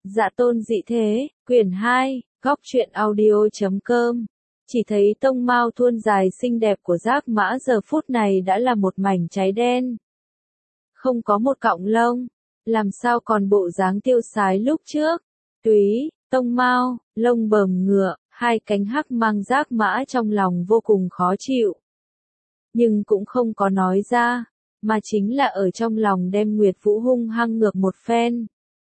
Dạ tôn dị thế, quyển 2, góc truyện audio.com. Chỉ thấy tông mao thuôn dài xinh đẹp của Giác Mã giờ phút này đã là một mảnh cháy đen. Không có một cọng lông, làm sao còn bộ dáng tiêu sái lúc trước. Túy, tông mao, lông bờm ngựa, hai cánh hắc mang Giác Mã trong lòng vô cùng khó chịu. Nhưng cũng không có nói ra, mà chính là ở trong lòng đem Nguyệt Vũ hung hăng ngược một phen.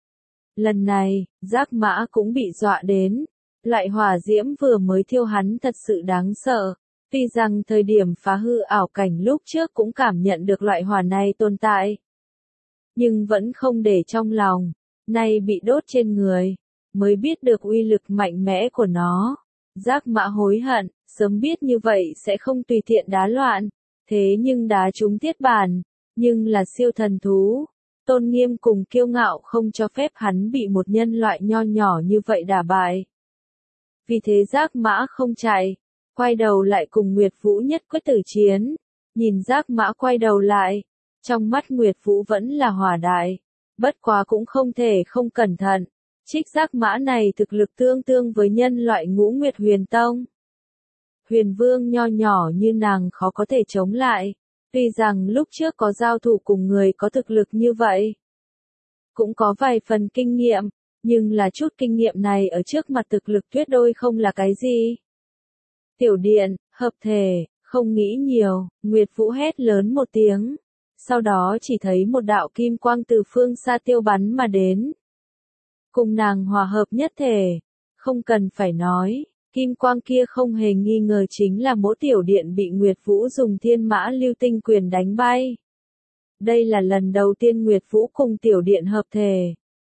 Lần này, Giác Mã cũng bị dọa đến. Loại hỏa diễm vừa mới thiêu hắn thật sự đáng sợ. Tuy rằng thời điểm phá hư ảo cảnh lúc trước cũng cảm nhận được loại hỏa này tồn tại. Nhưng vẫn không để trong lòng. Nay bị đốt trên người. Mới biết được uy lực mạnh mẽ của nó. Giác Mã hối hận, sớm biết như vậy sẽ không tùy tiện đá loạn. Thế nhưng đá trúng thiết bản. Nhưng là siêu thần thú. Tôn nghiêm cùng kiêu ngạo không cho phép hắn bị một nhân loại nho nhỏ như vậy đả bại. Vì thế Giác Mã không chạy, quay đầu lại cùng Nguyệt Vũ nhất quyết tử chiến. Nhìn Giác Mã quay đầu lại, trong mắt Nguyệt Vũ vẫn là hỏa đại, bất quá cũng không thể không cẩn thận. Trích Giác Mã này thực lực tương tương với nhân loại Ngũ Nguyệt Huyền Tông. Huyền Vương nho nhỏ như nàng khó có thể chống lại. Tuy rằng lúc trước có giao thủ cùng người có thực lực như vậy, cũng có vài phần kinh nghiệm, nhưng là chút kinh nghiệm này ở trước mặt thực lực tuyệt đối không là cái gì. Tiểu điện, hợp thể, không nghĩ nhiều, Nguyệt Vũ hét lớn một tiếng. Sau đó chỉ thấy một đạo kim quang từ phương xa tiêu bắn mà đến. Cùng nàng hòa hợp nhất thể, không cần phải nói. Kim quang kia không hề nghi ngờ chính là Mỗ Tiểu Điện bị Nguyệt Vũ dùng Thiên Mã Lưu Tinh Quyền đánh bay. Đây là lần đầu tiên Nguyệt Vũ cùng Tiểu Điện hợp thể.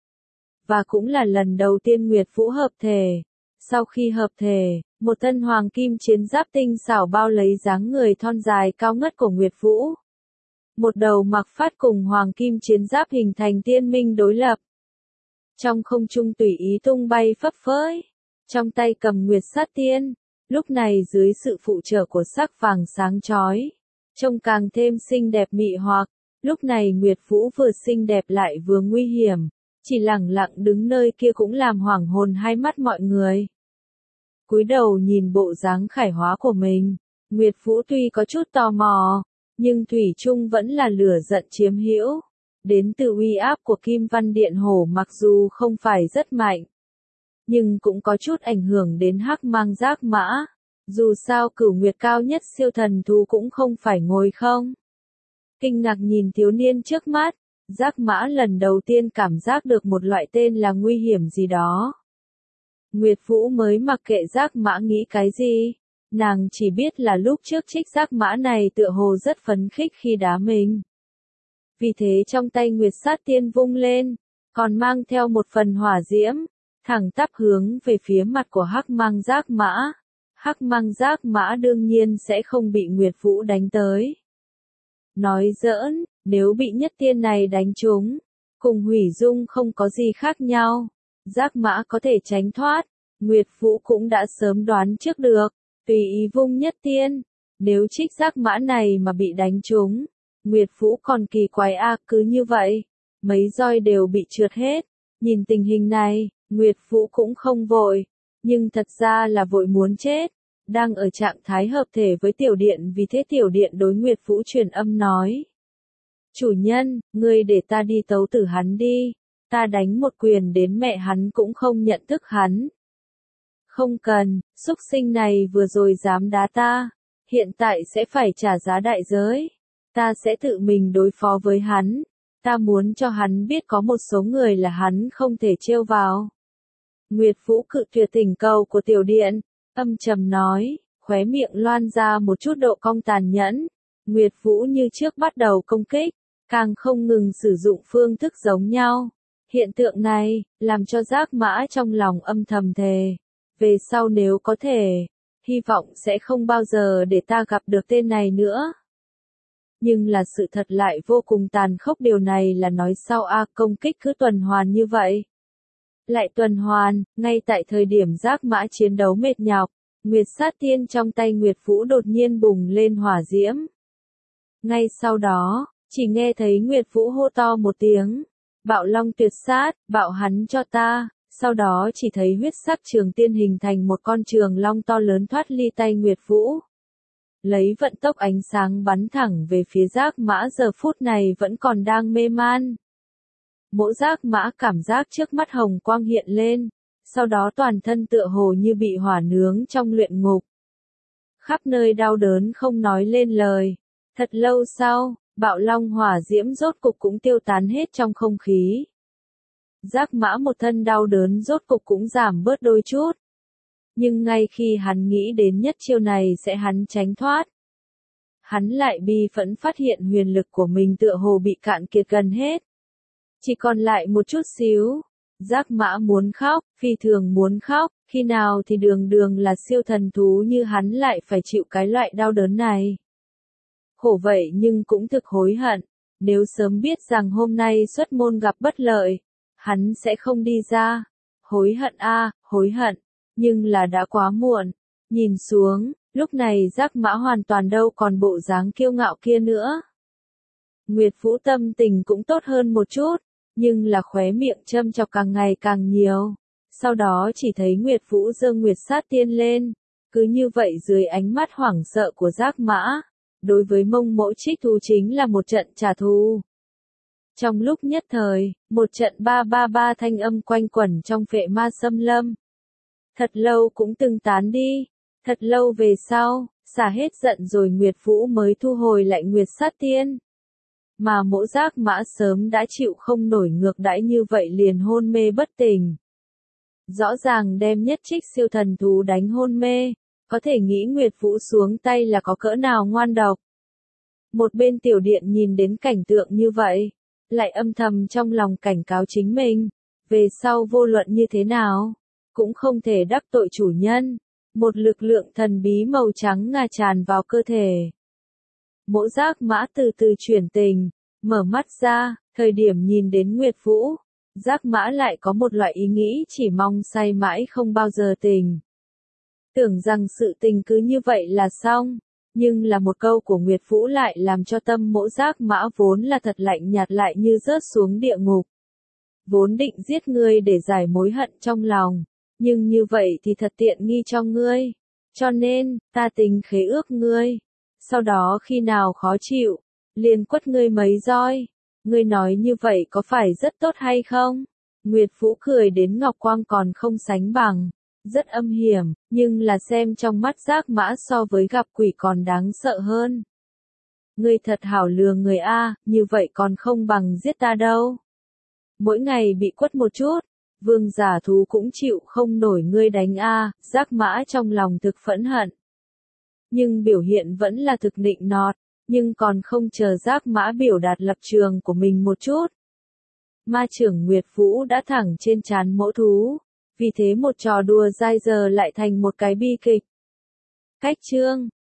Và cũng là lần đầu tiên Nguyệt Vũ hợp thể. Sau khi hợp thể, một thân hoàng kim chiến giáp tinh xảo bao lấy dáng người thon dài cao ngất của Nguyệt Vũ. Một đầu mặc phát cùng hoàng kim chiến giáp hình thành tiên minh đối lập. Trong không trung tùy ý tung bay phấp phới. Trong tay cầm Nguyệt Sát Tiên, lúc này dưới sự phụ trợ của sắc vàng sáng chói, trông càng thêm xinh đẹp mị hoặc. Lúc này Nguyệt Vũ vừa xinh đẹp lại vừa nguy hiểm, chỉ lẳng lặng đứng nơi kia cũng làm hoảng hồn hai mắt mọi người. Cúi đầu nhìn bộ dáng khải hóa của mình, Nguyệt Vũ tuy có chút tò mò, nhưng thủy chung vẫn là lửa giận chiếm hữu. Đến từ uy áp của Kim Văn Điện Hổ mặc dù không phải rất mạnh, nhưng cũng có chút ảnh hưởng đến hắc mang Giác Mã. Dù sao Cửu Nguyệt cao nhất siêu thần thú cũng không phải ngồi không. Kinh ngạc nhìn thiếu niên trước mắt, Giác Mã lần đầu tiên cảm giác được một loại tên là nguy hiểm gì đó. Nguyệt Vũ mới mặc kệ Giác Mã nghĩ cái gì. Nàng chỉ biết là lúc trước trích Giác Mã này tựa hồ rất phấn khích khi đá mình. Vì thế trong tay Nguyệt Sát Tiên vung lên, còn mang theo một phần hỏa diễm. Thẳng tắp hướng về phía mặt của hắc mang Giác Mã. Hắc mang Giác Mã đương nhiên sẽ không bị Nguyệt Vũ đánh tới. Nói giỡn, nếu bị nhất tiên này đánh trúng, cùng hủy dung không có gì khác nhau. Giác Mã có thể tránh thoát, Nguyệt Vũ cũng đã sớm đoán trước được, tùy ý vung nhất tiên. Nếu trích Giác Mã này mà bị đánh trúng, Nguyệt Vũ còn kỳ quái cứ như vậy, mấy roi đều bị trượt hết. Nhìn tình hình này, Nguyệt Vũ cũng không vội, nhưng thật ra là vội muốn chết. Đang ở trạng thái hợp thể với Tiểu Điện, vì thế Tiểu Điện đối Nguyệt Vũ truyền âm nói. Chủ nhân, ngươi để ta đi tấu tử hắn đi, ta đánh một quyền đến mẹ hắn cũng không nhận thức hắn. Không cần, xúc sinh này vừa rồi dám đá ta, hiện tại sẽ phải trả giá đại giới. Ta sẽ tự mình đối phó với hắn, ta muốn cho hắn biết có một số người là hắn không thể trêu vào. Nguyệt Vũ cự tuyệt thỉnh cầu của Tiểu Điện, âm trầm nói, khóe miệng loan ra một chút độ cong tàn nhẫn. Nguyệt Vũ như trước bắt đầu công kích, càng không ngừng sử dụng phương thức giống nhau. Hiện tượng này, làm cho Giác Mã trong lòng âm thầm thề. Về sau nếu có thể, hy vọng sẽ không bao giờ để ta gặp được tên này nữa. Nhưng là sự thật lại vô cùng tàn khốc, điều này là nói sau công kích cứ tuần hoàn như vậy. Lại tuần hoàn, ngay tại thời điểm Giác Mã chiến đấu mệt nhọc, Nguyệt Sát Tiên trong tay Nguyệt Vũ đột nhiên bùng lên hỏa diễm. Ngay sau đó, chỉ nghe thấy Nguyệt Vũ hô to một tiếng, Bạo Long tuyệt sát, bạo hắn cho ta, Sau đó chỉ thấy huyết sắc trường tiên hình thành một con trường long to lớn thoát ly tay Nguyệt Vũ. Lấy vận tốc ánh sáng bắn thẳng về phía Giác Mã giờ phút này vẫn còn đang mê man. Mỗ Giác Mã cảm giác trước mắt hồng quang hiện lên, sau đó toàn thân tựa hồ như bị hỏa nướng trong luyện ngục. Khắp nơi đau đớn không nói lên lời. Thật lâu sau, bạo long hỏa diễm rốt cục cũng tiêu tán hết trong không khí. Giác Mã một thân đau đớn rốt cục cũng giảm bớt đôi chút. Nhưng ngay khi hắn nghĩ đến nhất chiêu này sẽ hắn tránh thoát, hắn lại bi phẫn phát hiện huyền lực của mình tựa hồ bị cạn kiệt gần hết. Chỉ còn lại một chút xíu. Giác Mã muốn khóc, phi thường muốn khóc, khi nào thì đường đường là siêu thần thú như hắn lại phải chịu cái loại đau đớn này. Khổ vậy nhưng cũng thực hối hận, nếu sớm biết rằng hôm nay xuất môn gặp bất lợi, hắn sẽ không đi ra. Hối hận a, hối hận, nhưng là đã quá muộn. Nhìn xuống, lúc này Giác Mã hoàn toàn đâu còn bộ dáng kiêu ngạo kia nữa. Nguyệt Vũ tâm tình cũng tốt hơn một chút, nhưng là khóe miệng châm chọc càng ngày càng nhiều. Sau đó chỉ thấy Nguyệt Vũ giơ Nguyệt Sát Tiên lên, cứ như vậy dưới ánh mắt hoảng sợ của Giác Mã, đối với Mông Mỗ Trích Thú chính là một trận trả thù. Trong lúc nhất thời, một trận 333 thanh âm quanh quẩn trong Phệ Ma Xâm Lâm. Thật lâu cũng từng tán đi, thật lâu về sau, xả hết giận rồi Nguyệt Vũ mới thu hồi lại Nguyệt Sát Tiên. Mà Mỗ Giác Mã sớm đã chịu không nổi ngược đãi như vậy liền hôn mê bất tỉnh. Rõ ràng đem nhất trích siêu thần thú đánh hôn mê, có thể nghĩ Nguyệt Vũ xuống tay là có cỡ nào ngoan độc. Một bên tiểu điện nhìn đến cảnh tượng như vậy, lại âm thầm trong lòng cảnh cáo chính mình, về sau vô luận như thế nào, cũng không thể đắc tội chủ nhân. Một lực lượng thần bí màu trắng ngà tràn vào cơ thể. Mỗ Giác Mã từ từ chuyển tình, mở mắt ra, thời điểm nhìn đến Nguyệt Vũ, Giác Mã lại có một loại ý nghĩ chỉ mong say mãi không bao giờ tỉnh. Tưởng rằng sự tình cứ như vậy là xong, nhưng là một câu của Nguyệt Vũ lại làm cho tâm Mỗ Giác Mã vốn là thật lạnh nhạt lại như rớt xuống địa ngục. Vốn định giết ngươi để giải mối hận trong lòng, nhưng như vậy thì thật tiện nghi cho ngươi, cho nên, ta tính khế ước ngươi. Sau đó khi nào khó chịu, liền quất ngươi mấy roi. Ngươi nói như vậy có phải rất tốt hay không? Nguyệt Vũ cười đến ngọc quang còn không sánh bằng. Rất âm hiểm, nhưng là xem trong mắt Giác Mã so với gặp quỷ còn đáng sợ hơn. Ngươi thật hảo lừa người a, như vậy còn không bằng giết ta đâu. Mỗi ngày bị quất một chút, vương giả thú cũng chịu không nổi ngươi đánh a, Giác Mã trong lòng thực phẫn hận. Nhưng biểu hiện vẫn là thực nịnh nọt, nhưng còn không chờ Giác Mã biểu đạt lập trường của mình một chút. Ma trưởng Nguyệt Vũ đã thẳng trên trán mẫu thú, vì thế một trò đùa dai giờ lại thành một cái bi kịch. Cách chương